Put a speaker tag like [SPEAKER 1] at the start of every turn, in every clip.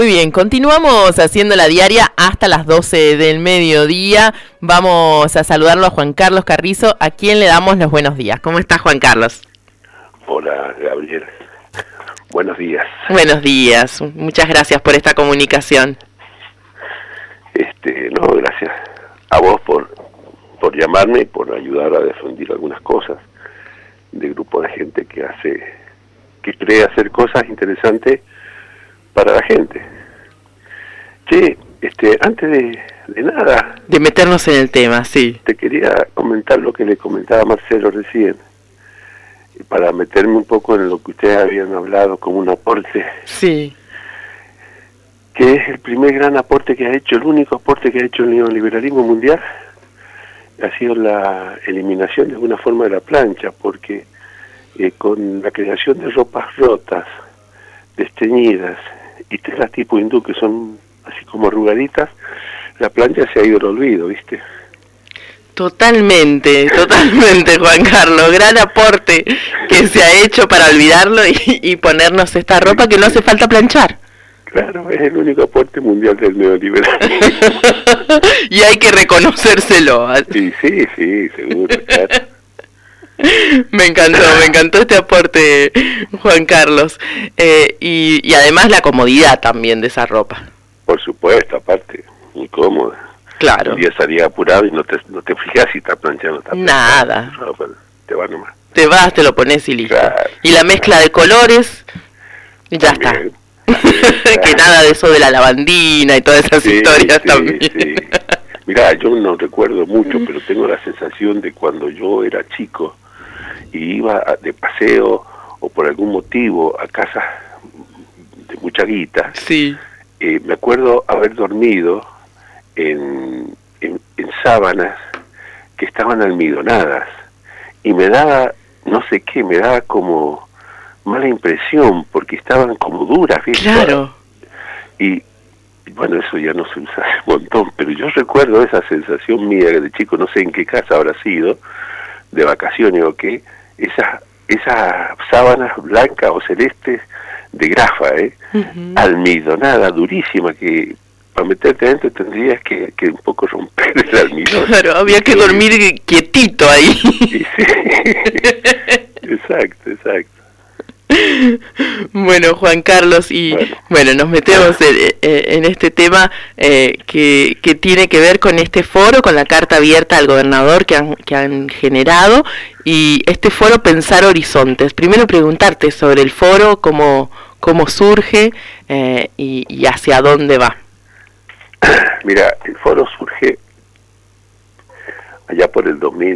[SPEAKER 1] Muy bien, continuamos haciendo la diaria hasta las 12 del mediodía. Vamos a saludarlo a Juan Carlos Carrizo, a quien le damos los buenos días. ¿Cómo está, Juan Carlos?
[SPEAKER 2] Hola, Gabriel. Buenos días.
[SPEAKER 1] Buenos días. Muchas gracias por esta comunicación.
[SPEAKER 2] No, gracias a vos por llamarme y por ayudar a difundir algunas cosas de grupo de gente que cree hacer cosas interesantes para la gente. Che, antes de nada...
[SPEAKER 1] De meternos en el tema, sí.
[SPEAKER 2] Te quería comentar lo que le comentaba Marcelo recién, para meterme un poco en lo que ustedes habían hablado como un aporte.
[SPEAKER 1] Sí.
[SPEAKER 2] Que es el primer gran aporte que ha hecho, el único aporte que ha hecho el neoliberalismo mundial, ha sido la eliminación de alguna forma de la plancha, porque con la creación de ropas rotas, desteñidas y telas tipo hindú que son así como arrugaditas, la plancha se ha ido al olvido, ¿viste?
[SPEAKER 1] Totalmente, Juan Carlos, gran aporte que se ha hecho para olvidarlo y ponernos esta ropa que no hace falta planchar.
[SPEAKER 2] Claro, es el único aporte mundial del neoliberalismo.
[SPEAKER 1] Y hay que reconocérselo.
[SPEAKER 2] Sí, seguro, claro.
[SPEAKER 1] Me encantó este aporte, Juan Carlos. Y además la comodidad también de esa ropa.
[SPEAKER 2] Por supuesto, aparte, muy cómoda.
[SPEAKER 1] Claro.
[SPEAKER 2] Un día salía apurado y no te fijas si está planchando. Está
[SPEAKER 1] nada.
[SPEAKER 2] No, te va nomás.
[SPEAKER 1] Te vas, te lo pones y listo.
[SPEAKER 2] Claro.
[SPEAKER 1] Y la mezcla de colores, y ya también está. Que nada de eso de la lavandina y todas esas historias también. Sí.
[SPEAKER 2] Mirá, yo no recuerdo mucho, pero tengo la sensación de cuando yo era chico y iba de paseo o por algún motivo a casas de mucha guita.
[SPEAKER 1] Sí.
[SPEAKER 2] Me acuerdo haber dormido en sábanas que estaban almidonadas y me daba, no sé qué, me daba como mala impresión porque estaban como duras, ¿viste?
[SPEAKER 1] Claro.
[SPEAKER 2] Y bueno, eso ya no se usa hace un montón, pero yo recuerdo esa sensación mía de chico, no sé en qué casa habrá sido, de vacaciones o qué, esas sábanas blancas o celestes de grafa, almidonada, durísima, que para meterte adentro tendrías que un poco romper el almidón.
[SPEAKER 1] Claro, había que dormir quietito ahí.
[SPEAKER 2] Sí. Exacto.
[SPEAKER 1] Bueno, Juan Carlos, y bueno nos metemos en este tema que tiene que ver con este foro, con la carta abierta al gobernador que han generado, y este foro Pensar Horizontes. Primero preguntarte sobre el foro, cómo surge y hacia dónde va.
[SPEAKER 2] Mira, el foro surge allá por el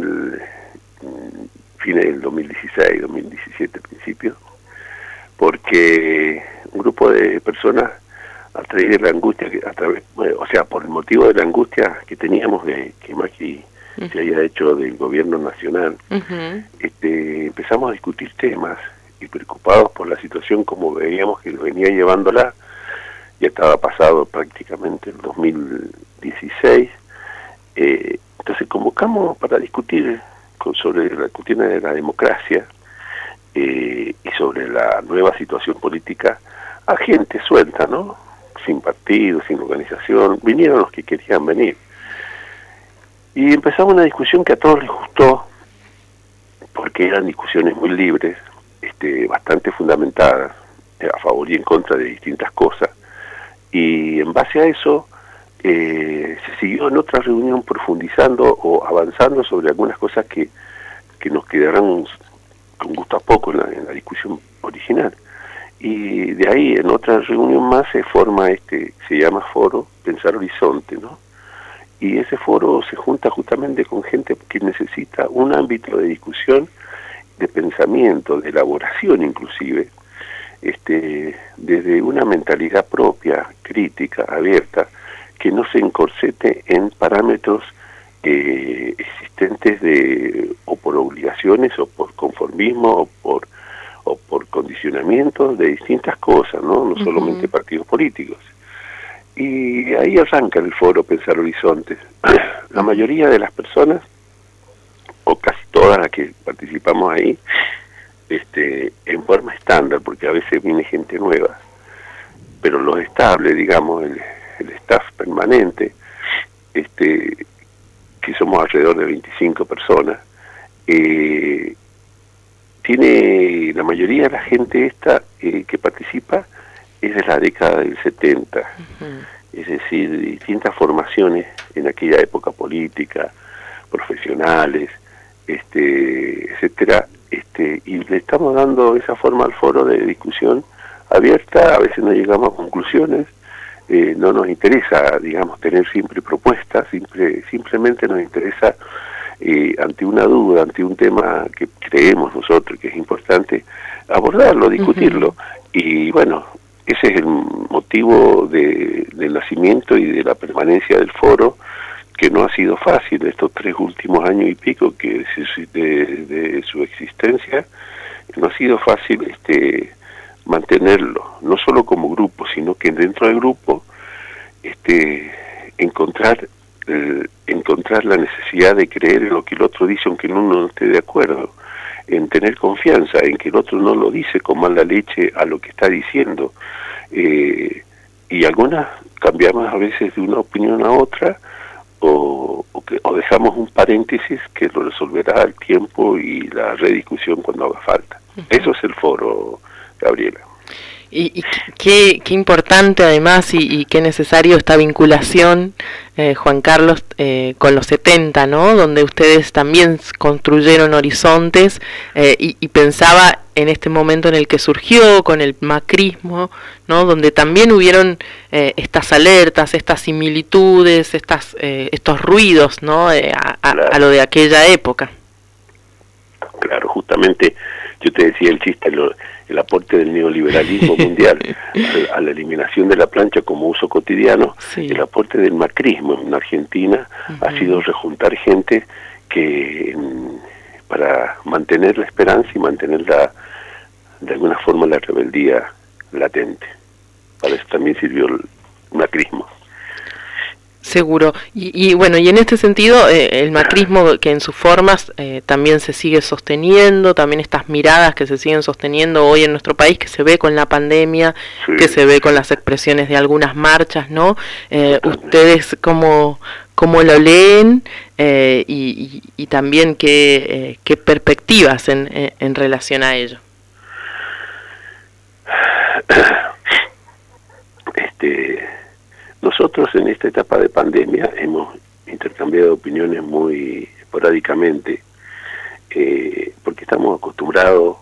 [SPEAKER 2] fines del 2016, 2017 principio, porque un grupo de personas a través de la angustia, por el motivo de la angustia que teníamos de que Macri se haya hecho del gobierno nacional, empezamos a discutir temas y preocupados por la situación como veíamos que venía llevándola. Ya estaba pasado prácticamente el 2016, entonces convocamos para discutir sobre la cuestión de la democracia y sobre la nueva situación política a gente suelta, ¿no? Sin partido, sin organización, vinieron los que querían venir. Y empezamos una discusión que a todos les gustó, porque eran discusiones muy libres, bastante fundamentadas, a favor y en contra de distintas cosas. Y en base a eso se siguió en otra reunión profundizando o avanzando sobre algunas cosas que nos quedaron con gusto a poco en la discusión original. Y de ahí en otra reunión más se forma se llama Foro Pensar Horizonte, ¿no? Y ese foro se junta justamente con gente que necesita un ámbito de discusión, de pensamiento, de elaboración inclusive, desde una mentalidad propia, crítica, abierta, que no se encorsete en parámetros existentes o por obligaciones o por conformismo o por condicionamientos de distintas cosas, no solamente partidos políticos. Y ahí arranca el foro Pensar Horizontes. La mayoría de las personas, o casi todas las que participamos ahí, en forma estándar, porque a veces viene gente nueva, pero los estables, digamos, el staff permanente, que somos alrededor de 25 personas, tiene la mayoría de la gente que participa es de la década del 70, es decir, distintas formaciones en aquella época política, profesionales, etcétera, y le estamos dando esa forma al foro de discusión abierta. A veces no llegamos a conclusiones, no nos interesa, digamos, tener siempre propuestas, simplemente nos interesa, ante una duda, ante un tema que creemos nosotros que es importante, abordarlo, discutirlo. Y bueno, ese es el motivo del nacimiento y de la permanencia del foro, que no ha sido fácil estos 3 últimos años y pico de su existencia. No ha sido fácil mantenerlo, no solo como grupo, sino que dentro del grupo encontrar la necesidad de creer en lo que el otro dice, aunque uno no esté de acuerdo, en tener confianza en que el otro no lo dice con mala leche a lo que está diciendo, y algunas cambiamos a veces de una opinión a otra, o dejamos un paréntesis que lo resolverá el tiempo y la rediscusión cuando haga falta. Eso es el foro, Gabriela.
[SPEAKER 1] Y qué importante además y qué necesario esta vinculación, Juan Carlos, con los 70, ¿no? Donde ustedes también construyeron horizontes, y pensaba en este momento en el que surgió con el macrismo, ¿no? Donde también hubieron estas alertas, estas similitudes, estos ruidos, ¿no? A lo de aquella época.
[SPEAKER 2] Claro, justamente yo te decía el chiste, el aporte del neoliberalismo mundial a la eliminación de la plancha como uso cotidiano. Sí. El aporte del macrismo en Argentina ha sido rejuntar gente que para mantener la esperanza y mantener de alguna forma la rebeldía latente. Para eso también sirvió el macrismo.
[SPEAKER 1] Seguro. Y bueno, y en este sentido, el macrismo que en sus formas también se sigue sosteniendo, también estas miradas que se siguen sosteniendo hoy en nuestro país, que se ve con la pandemia, sí, que se ve con las expresiones de algunas marchas, ¿no? ¿Ustedes cómo lo leen? Y también qué perspectivas en relación a ello.
[SPEAKER 2] Nosotros en esta etapa de pandemia hemos intercambiado opiniones muy esporádicamente, porque estamos acostumbrados,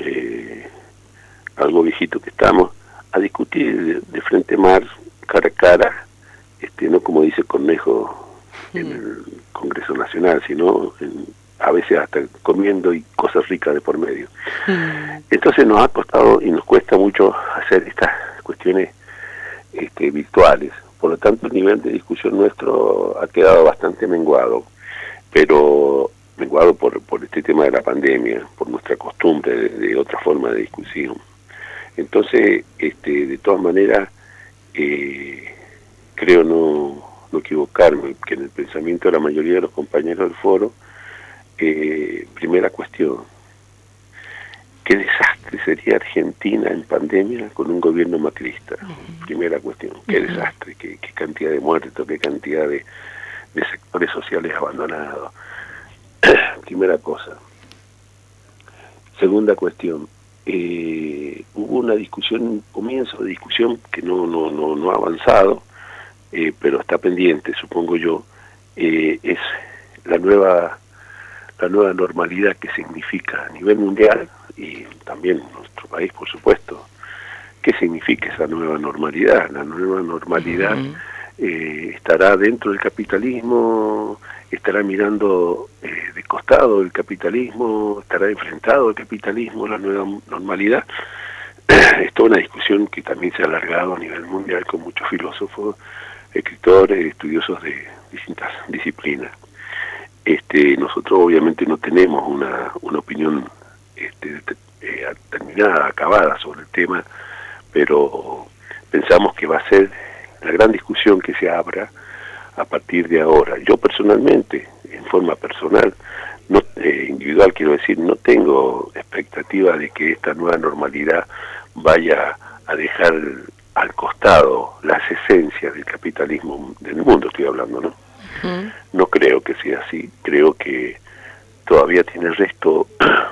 [SPEAKER 2] algo viejito que estamos, a discutir de frente mar, cara a cara, no como dice Cornejo en el Congreso Nacional, sino a veces hasta comiendo y cosas ricas de por medio. Entonces nos ha costado y nos cuesta mucho hacer estas cuestiones virtuales. Por lo tanto, el nivel de discusión nuestro ha quedado bastante menguado, pero menguado por este tema de la pandemia, por nuestra costumbre de otra forma de discusión. Entonces, de todas maneras, creo no equivocarme, que en el pensamiento de la mayoría de los compañeros del foro, primera cuestión, ¿qué desastre sería Argentina en pandemia con un gobierno macrista? Primera cuestión, qué desastre, qué cantidad de muertos, qué cantidad de sectores sociales abandonados. Primera cosa. Segunda cuestión, hubo una discusión, un comienzo de discusión que no ha avanzado, pero está pendiente, supongo yo, es la nueva normalidad que significa a nivel mundial y también en nuestro país, por supuesto. ¿Qué significa esa nueva normalidad? La nueva normalidad estará dentro del capitalismo, estará mirando de costado el capitalismo, estará enfrentado al capitalismo, la nueva normalidad. Es toda una discusión que también se ha alargado a nivel mundial con muchos filósofos, escritores, estudiosos de distintas disciplinas. Nosotros obviamente no tenemos una opinión terminada, acabada sobre el tema, pero pensamos que va a ser la gran discusión que se abra a partir de ahora. Yo personalmente, en forma personal, individual quiero decir, no tengo expectativa de que esta nueva normalidad vaya a dejar al costado las esencias del capitalismo del mundo, estoy hablando, ¿no? No creo que sea así. Creo que todavía tiene resto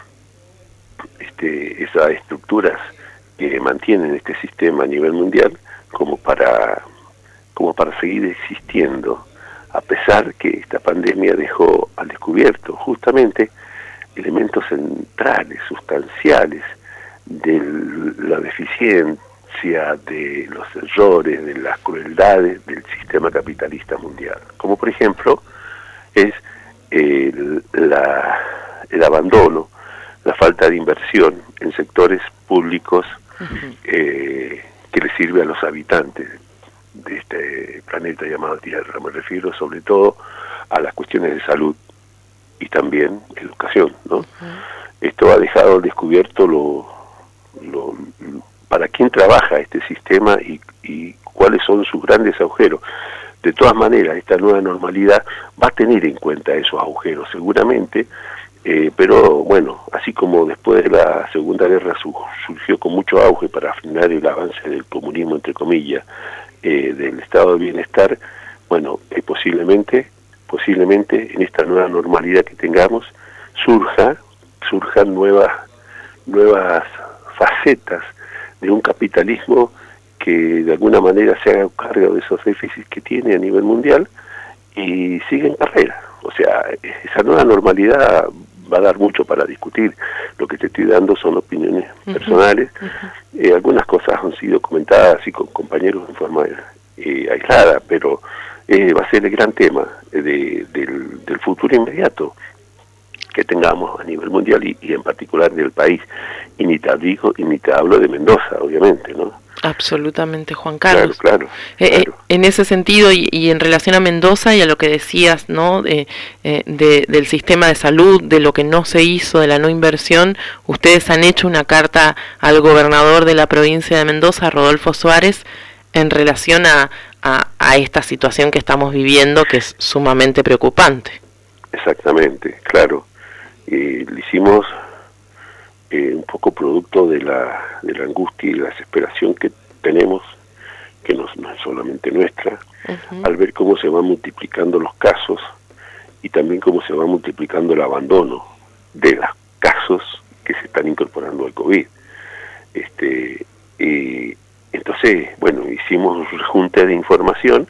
[SPEAKER 2] esas estructuras que mantienen este sistema a nivel mundial como para seguir existiendo, a pesar que esta pandemia dejó al descubierto justamente elementos centrales, sustanciales de la deficiencia, de los errores, de las crueldades del sistema capitalista mundial, como por ejemplo es el abandono, la falta de inversión en sectores públicos que le sirve a los habitantes de este planeta llamado Tierra. Me refiero sobre todo a las cuestiones de salud y también educación, ¿no? Esto ha dejado al descubierto para quién trabaja este sistema y cuáles son sus grandes agujeros. De todas maneras, esta nueva normalidad va a tener en cuenta esos agujeros seguramente, pero bueno, así como después de la Segunda Guerra surgió con mucho auge para frenar el avance del comunismo, entre comillas, del estado de bienestar, bueno, posiblemente en esta nueva normalidad que tengamos surjan nuevas facetas de un capitalismo que de alguna manera se haga cargo de esos déficits que tiene a nivel mundial y sigue en carrera. O sea, esa nueva normalidad va a dar mucho para discutir. Lo que te estoy dando son opiniones personales. Algunas cosas han sido comentadas así con compañeros en forma aislada, pero va a ser el gran tema del futuro inmediato que tengamos a nivel mundial y en particular del país. Y ni te hablo de Mendoza, obviamente, ¿no?
[SPEAKER 1] Absolutamente, Juan Carlos.
[SPEAKER 2] Claro.
[SPEAKER 1] En ese sentido y en relación a Mendoza y a lo que decías, ¿no? Del sistema de salud, de lo que no se hizo, de la no inversión, ustedes han hecho una carta al gobernador de la provincia de Mendoza, Rodolfo Suárez, en relación a esta situación que estamos viviendo, que es sumamente preocupante.
[SPEAKER 2] Exactamente, claro. Lo hicimos un poco producto de la angustia y la desesperación que tenemos, que no es solamente nuestra, al ver cómo se van multiplicando los casos y también cómo se va multiplicando el abandono de los casos que se están incorporando al COVID. Entonces, bueno, hicimos un rejunte de información.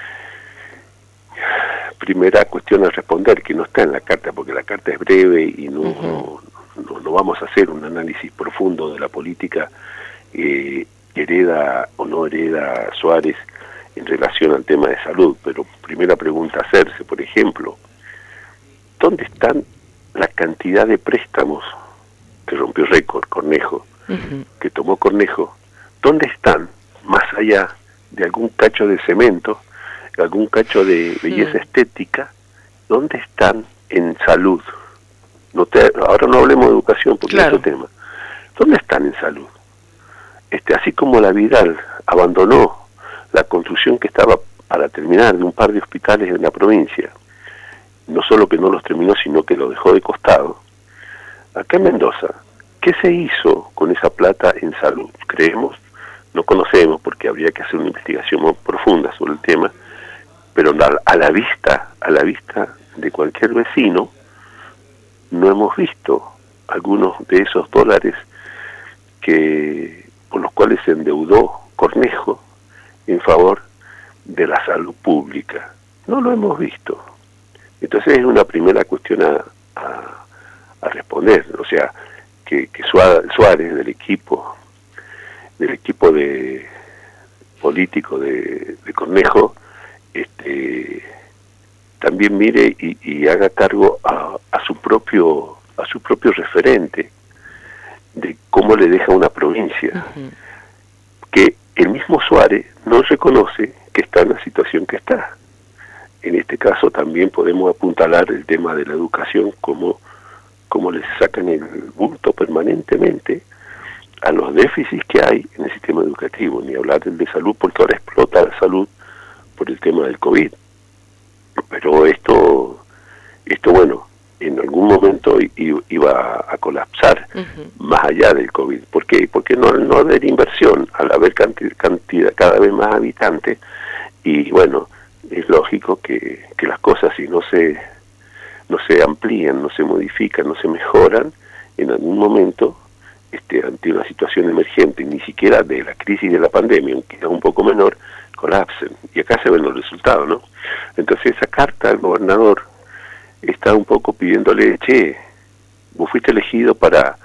[SPEAKER 2] Primera cuestión a responder, que no está en la carta, porque la carta es breve y no vamos a hacer un análisis profundo de la política hereda o no hereda Suárez en relación al tema de salud. Pero primera pregunta a hacerse, por ejemplo, ¿dónde están la cantidad de préstamos que rompió récord Cornejo, que tomó Cornejo? ¿Dónde están, más allá de algún cacho de cemento, algún cacho de belleza estética, dónde están en salud? Ahora no hablemos de educación porque es otro tema. ¿Dónde están en salud? Así como la Vidal abandonó la construcción que estaba para terminar de un par de hospitales en la provincia, no solo que no los terminó, sino que lo dejó de costado. Acá en Mendoza, ¿qué se hizo con esa plata en salud? Creemos, no conocemos porque habría que hacer una investigación más profunda sobre el tema, pero a la vista de cualquier vecino, no hemos visto algunos de esos dólares por los cuales se endeudó Cornejo en favor de la salud pública. No lo hemos visto. Entonces es una primera cuestión a responder. O sea, que Suárez del equipo de político de Cornejo también mire y haga cargo a su propio referente de cómo le deja una provincia, que el mismo Suárez no reconoce que está en la situación que está. En este caso también podemos apuntalar el tema de la educación, como les sacan el bulto permanentemente a los déficits que hay en el sistema educativo, ni hablar del de salud, porque ahora explota la salud por el tema del COVID. Pero esto bueno, en algún momento iba a colapsar más allá del COVID, porque ¿Por qué? Porque no haber inversión, al haber cantidad cada vez más habitantes, y bueno, es lógico que las cosas si no se amplían, no se modifican, no se mejoran, en algún momento, ante una situación emergente, ni siquiera de la crisis de la pandemia, aunque es un poco menor, colapsen. Y acá se ven los resultados, ¿no? Entonces esa carta al gobernador está un poco pidiéndole, che, vos fuiste elegido para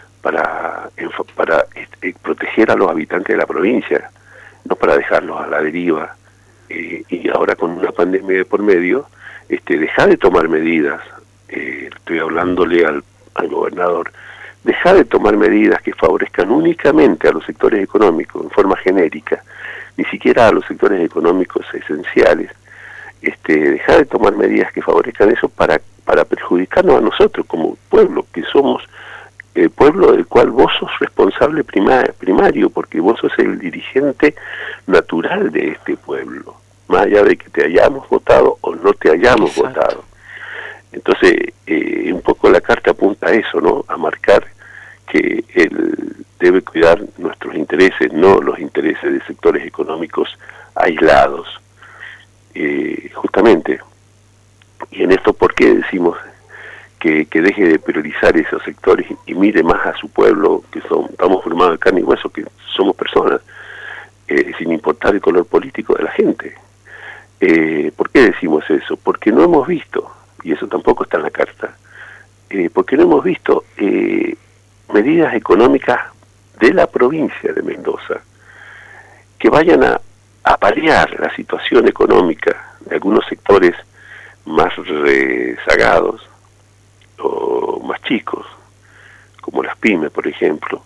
[SPEAKER 2] proteger a los habitantes de la provincia, no para dejarlos a la deriva, y ahora con una pandemia de por medio, deja de tomar medidas, estoy hablándole al gobernador, deja de tomar medidas que favorezcan únicamente a los sectores económicos en forma genérica, ni siquiera a los sectores económicos esenciales, deja de tomar medidas que favorezcan eso para perjudicarnos a nosotros como pueblo, que somos el pueblo del cual vos sos responsable primario, porque vos sos el dirigente natural de este pueblo, más allá de que te hayamos votado o no te hayamos votado. Entonces, un poco la carta apunta a eso, ¿no? A marcar que él debe cuidar nuestros intereses, no los intereses de sectores económicos aislados. Justamente, y en esto, ¿por qué decimos que deje de priorizar esos sectores y mire más a su pueblo, que estamos formados de carne y hueso, que somos personas, sin importar el color político de la gente? ¿Por qué decimos eso? Porque no hemos visto, y eso tampoco está en la carta, porque no hemos visto medidas económicas de la provincia de Mendoza que vayan a paliar la situación económica de algunos sectores más rezagados o más chicos, como las pymes, por ejemplo,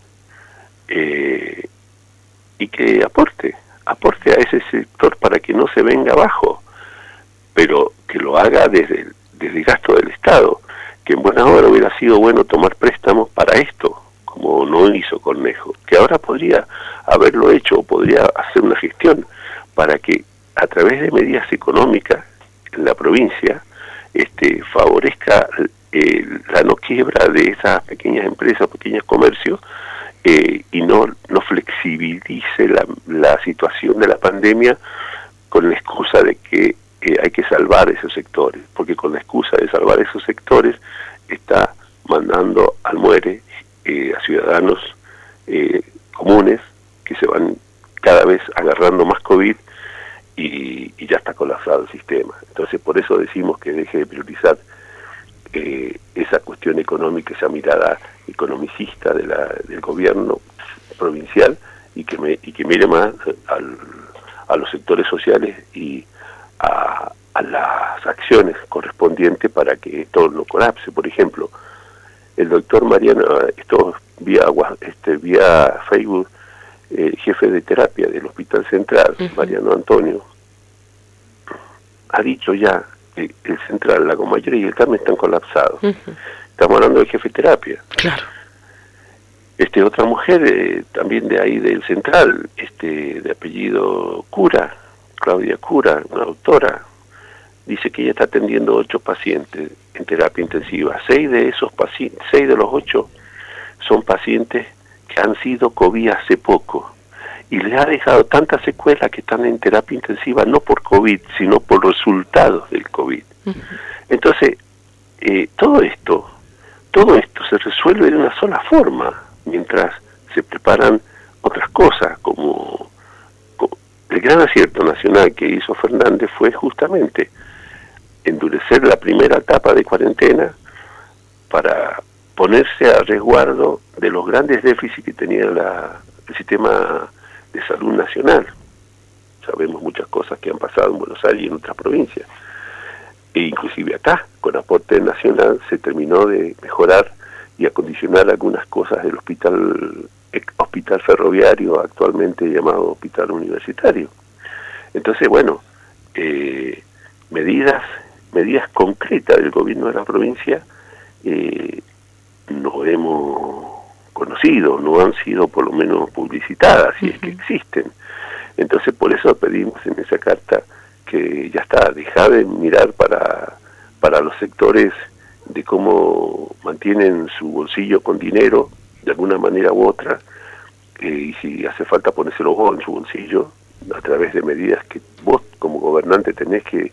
[SPEAKER 2] y que aporte a ese sector para que no se venga abajo, pero que lo haga desde el gasto del Estado, que en buena hora hubiera sido bueno tomar préstamos para esto, como no hizo Cornejo, que ahora podría haberlo hecho o podría hacer una gestión para que a través de medidas económicas en la provincia favorezca la no quiebra de esas pequeñas empresas, pequeños comercios, y no flexibilice la situación de la pandemia con la excusa de que hay que salvar esos sectores, porque con la excusa de salvar esos sectores está mandando al muere a ciudadanos comunes que se van cada vez agarrando más COVID y ya está colapsado el sistema. Entonces por eso decimos que deje de priorizar esa cuestión económica, esa mirada economicista del gobierno provincial y que mire más a los sectores sociales y a las acciones correspondientes para que esto no colapse. Por ejemplo, el doctor Mariano, esto vía Facebook, jefe de terapia del Hospital Central, Mariano Antonio, ha dicho ya que el Central, la Comayora y el Carmen están colapsados. Estamos hablando del jefe de terapia.
[SPEAKER 1] Claro.
[SPEAKER 2] Otra mujer también de ahí del Central, de apellido Cura, Claudia Cura, una doctora, dice que ella está atendiendo 8 pacientes en terapia intensiva. 6 de los 8 son pacientes que han sido COVID hace poco y les ha dejado tantas secuelas que están en terapia intensiva no por COVID, sino por resultados del COVID. Entonces, todo esto se resuelve de una sola forma, mientras se preparan otras cosas, como el gran acierto nacional que hizo Fernández fue justamente endurecer la primera etapa de cuarentena para ponerse a resguardo de los grandes déficits que tenía el sistema de salud nacional. Sabemos muchas cosas que han pasado en Buenos Aires y en otras provincias. E inclusive acá, con aporte nacional, se terminó de mejorar y acondicionar algunas cosas del hospital ferroviario, actualmente llamado hospital universitario. Entonces, bueno, medidas concretas del gobierno de la provincia no hemos conocido, no han sido por lo menos publicitadas, si es que existen. Entonces, por eso pedimos en esa carta que ya está, dejar de mirar para los sectores de cómo mantienen su bolsillo con dinero, de alguna manera u otra, y si hace falta ponérselo vos en su bolsillo, a través de medidas que vos como gobernante tenés que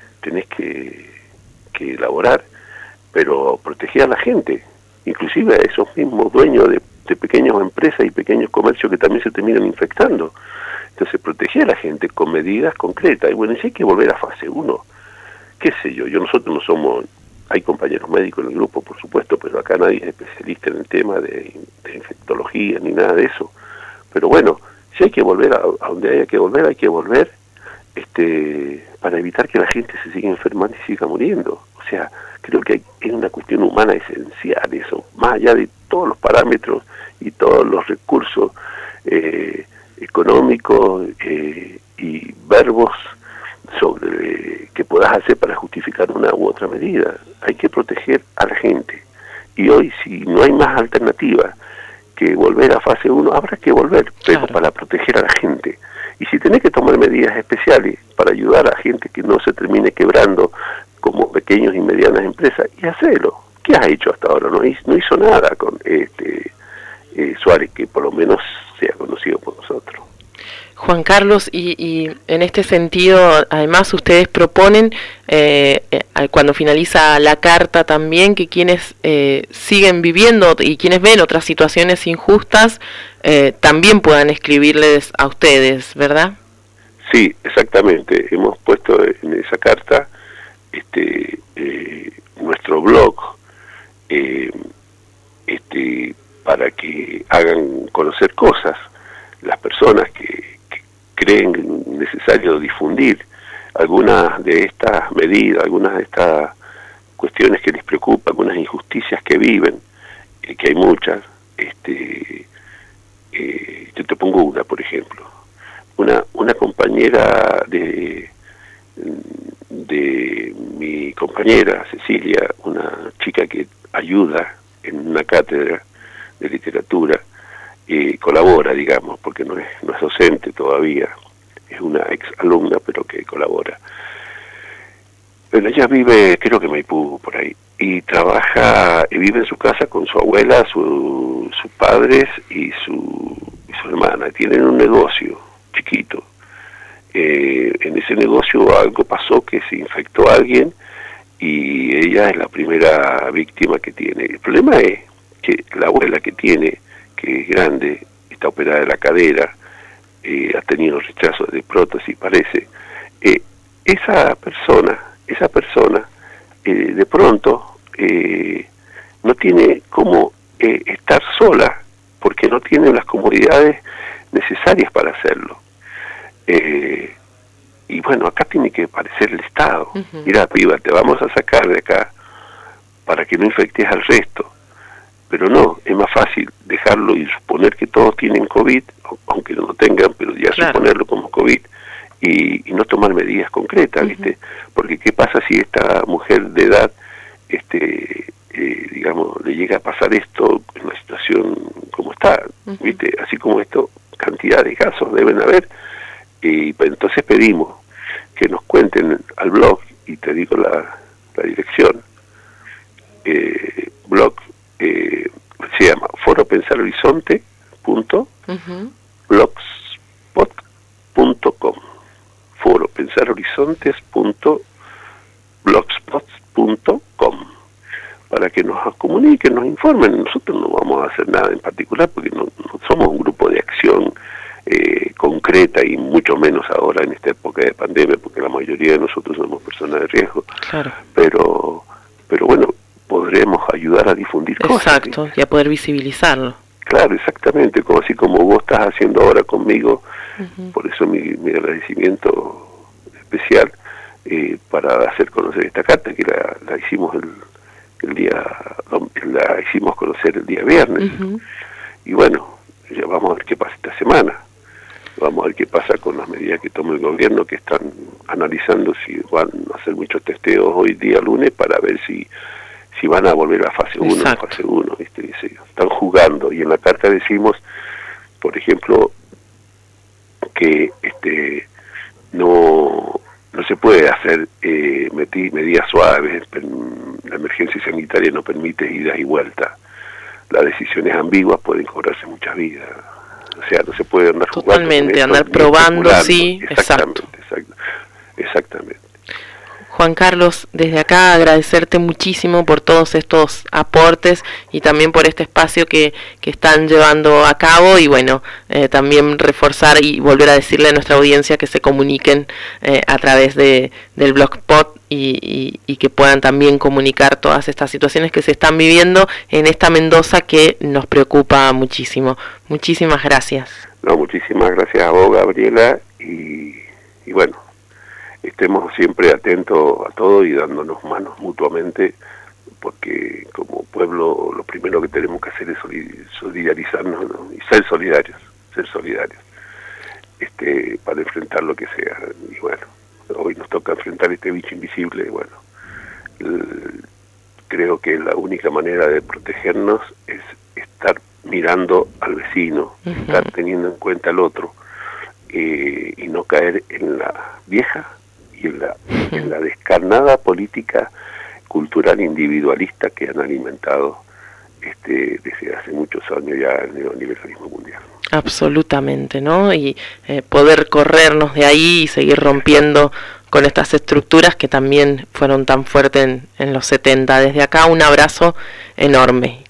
[SPEAKER 2] elaborar, pero proteger a la gente, inclusive a esos mismos dueños de pequeñas empresas y pequeños comercios que también se terminan infectando. Entonces, proteger a la gente con medidas concretas. Y bueno, si hay que volver a fase 1, qué sé yo, nosotros no somos, hay compañeros médicos en el grupo, por supuesto, pero acá nadie es especialista en el tema de infectología ni nada de eso. Pero bueno, si hay que volver a donde haya que volver, hay que volver, para evitar que la gente se siga enfermando y siga muriendo. O sea, creo que es una cuestión humana esencial eso, más allá de todos los parámetros y todos los recursos económicos y verbos sobre que puedas hacer para justificar una u otra medida. Hay que proteger a la gente. Y hoy, si no hay más alternativa que volver a fase 1, habrá que volver, pero claro, para proteger a la gente. Y si tenés que tomar medidas especiales para ayudar a gente que no se termine quebrando como pequeños y medianas empresas, y hacelo. ¿Qué has hecho hasta ahora? No hizo nada con Suárez, que por lo menos sea conocido por nosotros.
[SPEAKER 1] Juan Carlos, y en este sentido, además ustedes proponen, cuando finaliza la carta también, que quienes siguen viviendo y quienes ven otras situaciones injustas, también puedan escribirles a ustedes, ¿verdad?
[SPEAKER 2] Sí, exactamente. Hemos puesto en esa carta nuestro blog, para que hagan conocer cosas las personas que creen necesario difundir algunas de estas medidas, algunas de estas cuestiones que les preocupan, algunas injusticias que viven, que hay muchas. Yo te pongo una, por ejemplo. Una compañera de mi compañera Cecilia, una chica que ayuda en una cátedra de literatura, colabora, digamos, porque no es docente todavía, es una ex alumna, pero que colabora. Pero ella vive, creo que Maipú, por ahí, y trabaja, y vive en su casa con su abuela, sus padres y su hermana. Tienen un negocio chiquito. En ese negocio algo pasó, que se infectó a alguien, y ella es la primera víctima que tiene. El problema es que la abuela que tiene, que es grande, está operada de la cadera, ha tenido rechazo de prótesis, parece. Esa persona de pronto no tiene cómo estar sola, porque no tiene las comodidades necesarias para hacerlo. Y bueno, acá tiene que aparecer el Estado. Uh-huh. Mira, piba, te vamos a sacar de acá para que no infectes al resto. Pero no, es más fácil dejarlo y suponer que todos tienen COVID, aunque no tengan, pero ya claro, suponerlo como COVID, y no tomar medidas concretas, ¿viste? Uh-huh. Porque ¿qué pasa si esta mujer de edad, digamos, le llega a pasar esto en una situación como está, uh-huh, ¿viste? Así como esto, cantidad de casos deben haber, y entonces pedimos que nos cuenten al blog, y te digo la dirección, blog, se llama foropensarorizonte.blogspot.com, foropensarorizontes.blogspot.com, para que nos comuniquen, nos informen. Nosotros no vamos a hacer nada en particular porque no somos un grupo de acción concreta, y mucho menos ahora en esta época de pandemia, porque la mayoría de nosotros somos personas de riesgo. Claro. Pero bueno, podremos ayudar a difundir cosas.
[SPEAKER 1] Exacto, y a poder visibilizarlo.
[SPEAKER 2] Claro, exactamente, así como vos estás haciendo ahora conmigo. Uh-huh. Por eso mi agradecimiento especial para hacer conocer esta carta, que la hicimos la hicimos conocer el día viernes. Uh-huh. Y bueno, ya vamos a ver qué pasa esta semana. Vamos a ver qué pasa con las medidas que toma el gobierno, que están analizando si van a hacer muchos testeos hoy día lunes para ver si van a volver a fase 1, fase 1, ¿viste? Están jugando, y en la carta decimos, por ejemplo, que no se puede hacer medidas suaves, la emergencia sanitaria no permite idas y vueltas, las decisiones ambiguas pueden cobrarse muchas vidas. O sea, no se puede andar jugando.
[SPEAKER 1] Totalmente, andar probando, sí,
[SPEAKER 2] Exactamente.
[SPEAKER 1] Juan Carlos, desde acá agradecerte muchísimo por todos estos aportes y también por este espacio que están llevando a cabo, y bueno, también reforzar y volver a decirle a nuestra audiencia que se comuniquen a través del Blogspot y que puedan también comunicar todas estas situaciones que se están viviendo en esta Mendoza que nos preocupa muchísimo. Muchísimas gracias.
[SPEAKER 2] No, muchísimas gracias a vos, Gabriela, y bueno, estemos siempre atentos a todo y dándonos manos mutuamente, porque como pueblo lo primero que tenemos que hacer es solidarizarnos, ¿no? Y ser solidarios, para enfrentar lo que sea. Y bueno, hoy nos toca enfrentar este bicho invisible. Bueno, creo que la única manera de protegernos es estar mirando al vecino, estar teniendo en cuenta al otro, y no caer en la vieja y en la descarnada política cultural individualista que han alimentado desde hace muchos años ya el neoliberalismo mundial.
[SPEAKER 1] Absolutamente, ¿no? Y poder corrernos de ahí y seguir rompiendo con estas estructuras que también fueron tan fuertes en los 70. Desde acá un abrazo enorme.